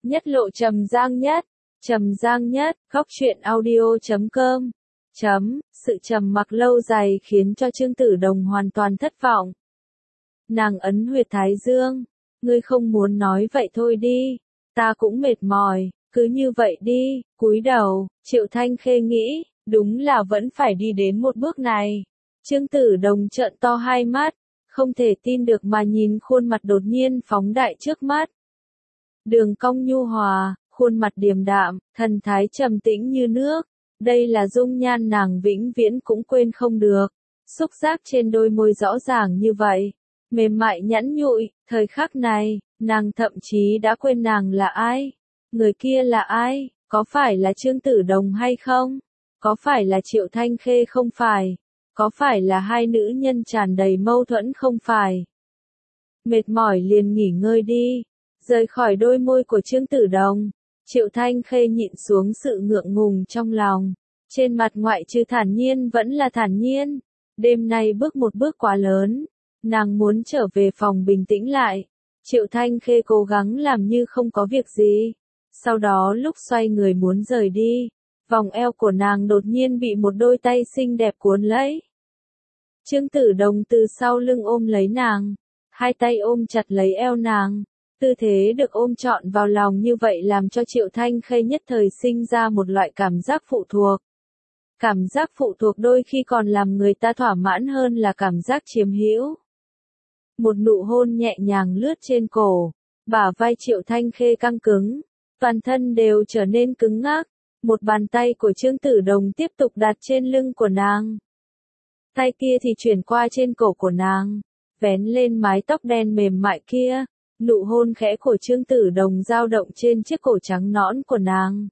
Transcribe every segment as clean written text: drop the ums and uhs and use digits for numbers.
Nhất lộ Trầm Giang Nhất. Trầm Giang Nhất, góc truyện audio.com. Sự trầm mặc lâu dài khiến cho Trương Tử Đồng hoàn toàn thất vọng. Nàng ấn huyệt thái dương. Ngươi không muốn nói vậy thôi đi. Ta cũng mệt mỏi, cứ như vậy đi. Cúi đầu, Triệu Thanh Khê nghĩ, đúng là vẫn phải đi đến một bước này. Trương Tử Đồng trợn to hai mắt, không thể tin được mà nhìn khuôn mặt đột nhiên phóng đại trước mắt. Đường cong nhu hòa, khuôn mặt điềm đạm, thần thái trầm tĩnh như nước. Đây là dung nhan nàng vĩnh viễn cũng quên không được. Xúc giác trên đôi môi rõ ràng như vậy, mềm mại nhẵn nhụi, thời khắc này, nàng thậm chí đã quên nàng là ai. Người kia là ai? Có phải là Trương Tử Đồng hay không? Có phải là Triệu Thanh Khê không phải? Có phải là hai nữ nhân tràn đầy mâu thuẫn không phải? Mệt mỏi liền nghỉ ngơi đi. Rời khỏi đôi môi của Trương Tử Đồng, Triệu Thanh Khê nhịn xuống sự ngượng ngùng trong lòng. Trên mặt ngoại trừ thản nhiên vẫn là thản nhiên. Đêm nay bước một bước quá lớn. Nàng muốn trở về phòng bình tĩnh lại. Triệu Thanh Khê cố gắng làm như không có việc gì. Sau đó lúc xoay người muốn rời đi, vòng eo của nàng đột nhiên bị một đôi tay xinh đẹp cuốn lấy. Trương Tử Đồng từ sau lưng ôm lấy nàng, hai tay ôm chặt lấy eo nàng. Tư thế được ôm trọn vào lòng như vậy làm cho Triệu Thanh Khê nhất thời sinh ra một loại cảm giác phụ thuộc. Cảm giác phụ thuộc đôi khi còn làm người ta thỏa mãn hơn là cảm giác chiếm hữu. Một nụ hôn nhẹ nhàng lướt trên cổ, bả vai Triệu Thanh Khê căng cứng, toàn thân đều trở nên cứng ngắc. Một bàn tay của Trương Tử Đồng tiếp tục đặt trên lưng của nàng. Tay kia thì chuyển qua trên cổ của nàng, vén lên mái tóc đen mềm mại kia. Nụ hôn khẽ của Trương Tử Đồng dao động trên chiếc cổ trắng nõn của nàng.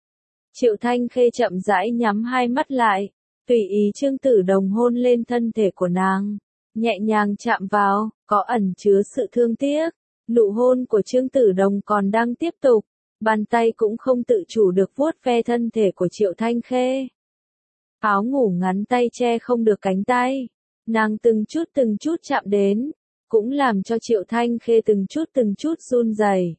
Triệu Thanh Khê chậm rãi nhắm hai mắt lại, tùy ý Trương Tử Đồng hôn lên thân thể của nàng, nhẹ nhàng chạm vào, có ẩn chứa sự thương tiếc. Nụ hôn của Trương Tử Đồng còn đang tiếp tục, bàn tay cũng không tự chủ được vuốt ve thân thể của Triệu Thanh Khê. Áo ngủ ngắn tay che không được cánh tay, nàng từng chút chạm đến, cũng làm cho Triệu Thanh Khê từng chút run rẩy.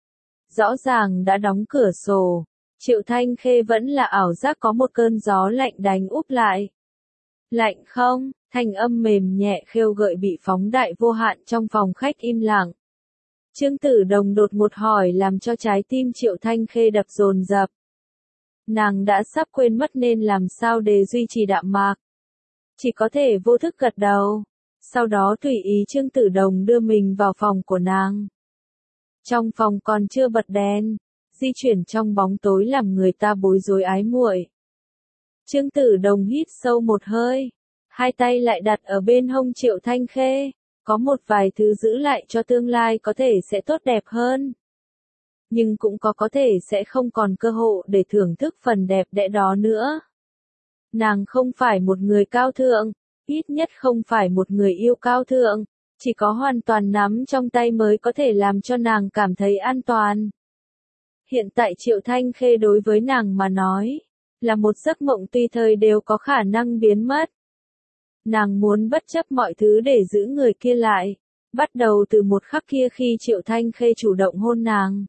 Rõ ràng đã đóng cửa sổ, Triệu Thanh Khê vẫn là ảo giác có một cơn gió lạnh đánh úp lại. Lạnh không? Thanh âm mềm nhẹ khêu gợi bị phóng đại vô hạn trong phòng khách im lặng. Trương Tử Đồng đột ngột hỏi làm cho trái tim Triệu Thanh Khê đập dồn dập. Nàng đã sắp quên mất nên làm sao để duy trì đạm mạc. Chỉ có thể vô thức gật đầu. Sau đó tùy ý Trương Tử Đồng đưa mình vào phòng của nàng. Trong phòng còn chưa bật đèn, di chuyển trong bóng tối làm người ta bối rối ái muội. Trương Tử Đồng hít sâu một hơi, hai tay lại đặt ở bên hông Triệu Thanh Khê, có một vài thứ giữ lại cho tương lai có thể sẽ tốt đẹp hơn. Nhưng cũng có thể sẽ không còn cơ hội để thưởng thức phần đẹp đẽ đó nữa. Nàng không phải một người cao thượng, ít nhất không phải một người yêu cao thượng, chỉ có hoàn toàn nắm trong tay mới có thể làm cho nàng cảm thấy an toàn. Hiện tại Triệu Thanh Khê đối với nàng mà nói, là một giấc mộng tùy thời đều có khả năng biến mất. Nàng muốn bất chấp mọi thứ để giữ người kia lại, bắt đầu từ một khắc kia khi Triệu Thanh Khê chủ động hôn nàng.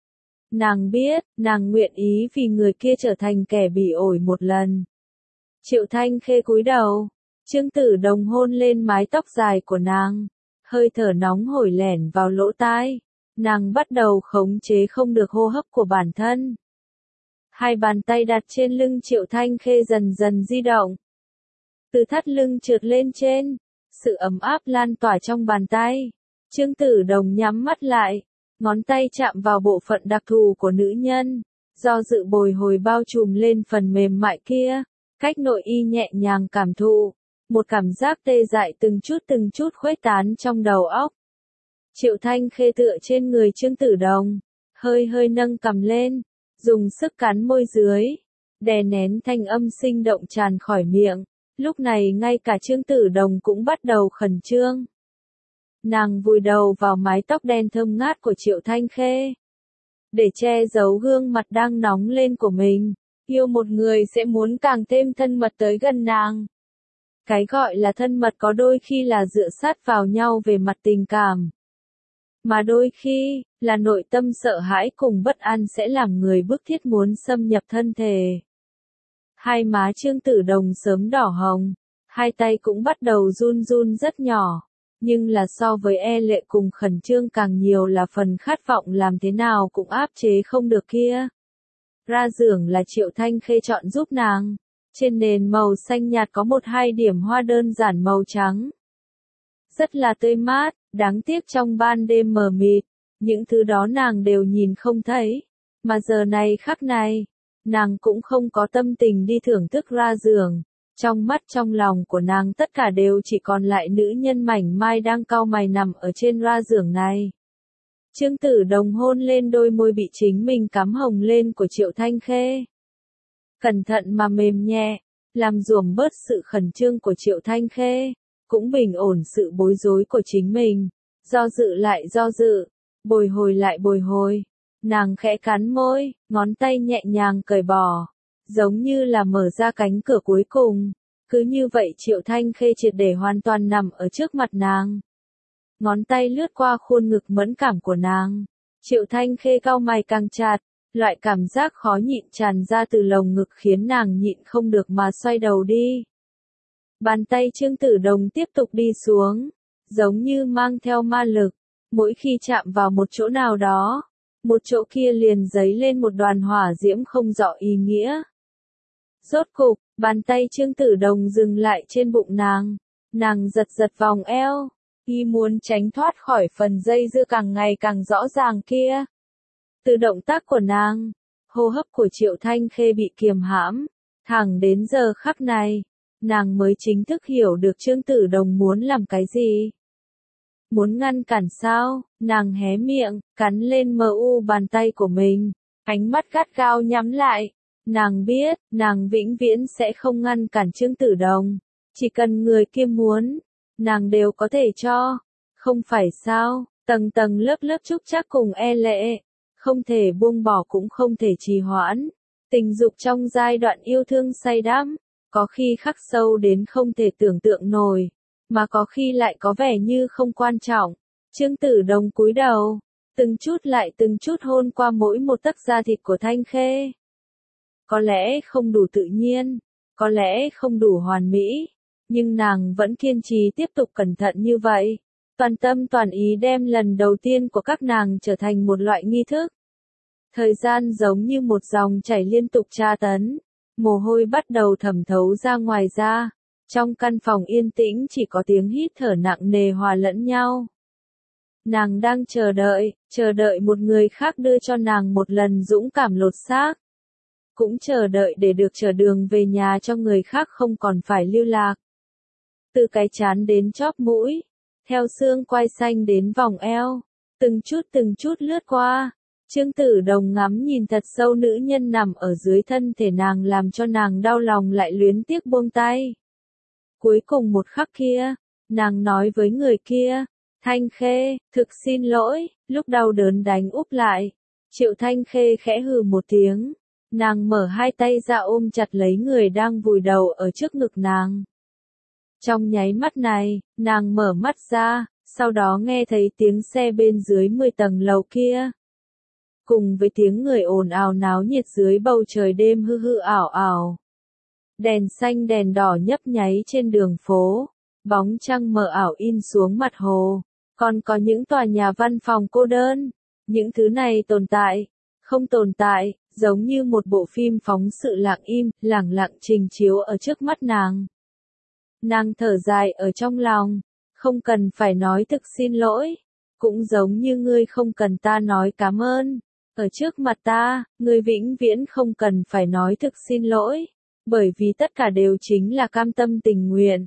Nàng biết, nàng nguyện ý vì người kia trở thành kẻ bị ổi một lần. Triệu Thanh Khê cúi đầu, Trương Tử Đồng hôn lên mái tóc dài của nàng, hơi thở nóng hổi lẻn vào lỗ tai, nàng bắt đầu khống chế không được hô hấp của bản thân. Hai bàn tay đặt trên lưng Triệu Thanh Khê dần dần di động. Từ thắt lưng trượt lên trên, sự ấm áp lan tỏa trong bàn tay. Trương Tử Đồng nhắm mắt lại, ngón tay chạm vào bộ phận đặc thù của nữ nhân, do dự bồi hồi bao trùm lên phần mềm mại kia, cách nội y nhẹ nhàng cảm thụ, một cảm giác tê dại từng chút khuếch tán trong đầu óc. Triệu Thanh Khê tựa trên người Trương Tử Đồng, hơi nâng cằm lên, dùng sức cắn môi dưới, đè nén thanh âm sinh động tràn khỏi miệng. Lúc này ngay cả Trương Tử Đồng cũng bắt đầu khẩn trương. Nàng vùi đầu vào mái tóc đen thơm ngát của Triệu Thanh Khê, để che giấu gương mặt đang nóng lên của mình. Yêu một người sẽ muốn càng thêm thân mật tới gần nàng. Cái gọi là thân mật có đôi khi là dựa sát vào nhau về mặt tình cảm. mà đôi khi, là nội tâm sợ hãi cùng bất an sẽ làm người bức thiết muốn xâm nhập thân thể. Hai má Trương Tử Đồng sớm đỏ hồng, hai tay cũng bắt đầu run run rất nhỏ, nhưng là so với e lệ cùng khẩn trương càng nhiều là phần khát vọng làm thế nào cũng áp chế không được kia. Ra giường là Triệu Thanh Khê chọn giúp nàng, trên nền màu xanh nhạt có một hai điểm hoa đơn giản màu trắng. Rất là tươi mát, đáng tiếc trong ban đêm mờ mịt, những thứ đó nàng đều nhìn không thấy, mà giờ này khắc này, nàng cũng không có tâm tình đi thưởng thức ra giường. Trong mắt trong lòng của nàng tất cả đều chỉ còn lại nữ nhân mảnh mai đang cau mày nằm ở trên ra giường này. Trương Tử Đồng hôn lên đôi môi bị chính mình cắm hồng lên của Triệu Thanh Khê. Cẩn thận mà mềm nhẹ, làm dùm bớt sự khẩn trương của Triệu Thanh Khê, cũng bình ổn sự bối rối của chính mình, do dự lại do dự, bồi hồi lại bồi hồi. Nàng khẽ cắn môi, ngón tay nhẹ nhàng cởi bỏ, giống như là mở ra cánh cửa cuối cùng. Cứ như vậy Triệu Thanh Khê triệt để hoàn toàn nằm ở trước mặt nàng. Ngón tay lướt qua khuôn ngực mẫn cảm của nàng. Triệu Thanh Khê cau mày càng chặt, loại cảm giác khó nhịn tràn ra từ lồng ngực khiến nàng nhịn không được mà xoay đầu đi. Bàn tay Trương Tử Đồng tiếp tục đi xuống, giống như mang theo ma lực, mỗi khi chạm vào một chỗ nào đó, một chỗ kia liền dấy lên một đoàn hỏa diễm không rõ ý nghĩa. Rốt cục, bàn tay Trương Tử Đồng dừng lại trên bụng nàng giật giật vòng eo, y muốn tránh thoát khỏi phần dây dưa càng ngày càng rõ ràng kia. Từ động tác của nàng, hô hấp của Triệu Thanh Khê bị kiềm hãm, thẳng đến giờ khắc này, nàng mới chính thức hiểu được Trương Tử Đồng muốn làm cái gì. Muốn ngăn cản sao? Nàng hé miệng, cắn lên mờ u bàn tay của mình, ánh mắt gắt gao nhắm lại. Nàng biết, nàng vĩnh viễn sẽ không ngăn cản Trương Tử Đồng. Chỉ cần người kia muốn, nàng đều có thể cho. Không phải sao, tầng tầng lớp lớp trúc trắc cùng e lệ. Không thể buông bỏ cũng không thể trì hoãn. Tình dục trong giai đoạn yêu thương say đắm, có khi khắc sâu đến không thể tưởng tượng nổi, mà có khi lại có vẻ như không quan trọng. Trương Tử Đồng cúi đầu, từng chút lại từng chút hôn qua mỗi một tấc da thịt của Thanh Khê. Có lẽ không đủ tự nhiên, có lẽ không đủ hoàn mỹ, nhưng nàng vẫn kiên trì tiếp tục cẩn thận như vậy. Toàn tâm toàn ý đem lần đầu tiên của các nàng trở thành một loại nghi thức. Thời gian giống như một dòng chảy liên tục tra tấn, mồ hôi bắt đầu thẩm thấu ra ngoài da. Trong căn phòng yên tĩnh chỉ có tiếng hít thở nặng nề hòa lẫn nhau. Nàng đang chờ đợi một người khác đưa cho nàng một lần dũng cảm lột xác. Cũng chờ đợi để được trở đường về nhà cho người khác không còn phải lưu lạc. Từ cái trán đến chóp mũi, theo xương quai xanh đến vòng eo, từng chút lướt qua. Trương Tử Đồng ngắm nhìn thật sâu nữ nhân nằm ở dưới thân thể nàng làm cho nàng đau lòng lại luyến tiếc buông tay. Cuối cùng một khắc kia, nàng nói với người kia, Thanh Khê, thực xin lỗi, lúc đau đớn đánh úp lại. Triệu Thanh Khê khẽ hừ một tiếng, nàng mở hai tay ra ôm chặt lấy người đang vùi đầu ở trước ngực nàng. Trong nháy mắt này, nàng mở mắt ra, sau đó nghe thấy tiếng xe bên dưới 10 tầng lầu kia. Cùng với tiếng người ồn ào náo nhiệt dưới bầu trời đêm hư hư ảo ảo. Đèn xanh đèn đỏ nhấp nháy trên đường phố, bóng trăng mờ ảo in xuống mặt hồ, còn có những tòa nhà văn phòng cô đơn. Những thứ này tồn tại, không tồn tại, giống như một bộ phim phóng sự lặng im, lẳng lặng trình chiếu ở trước mắt nàng. Nàng thở dài ở trong lòng, không cần phải nói thực xin lỗi, cũng giống như ngươi không cần ta nói cảm ơn. Ở trước mặt ta, ngươi vĩnh viễn không cần phải nói thực xin lỗi, bởi vì tất cả đều chính là cam tâm tình nguyện.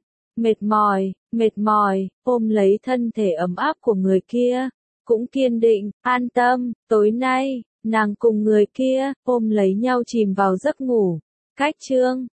Mệt mỏi, ôm lấy thân thể ấm áp của người kia, cũng kiên định, an tâm, tối nay, nàng cùng người kia, ôm lấy nhau chìm vào giấc ngủ. Cách chương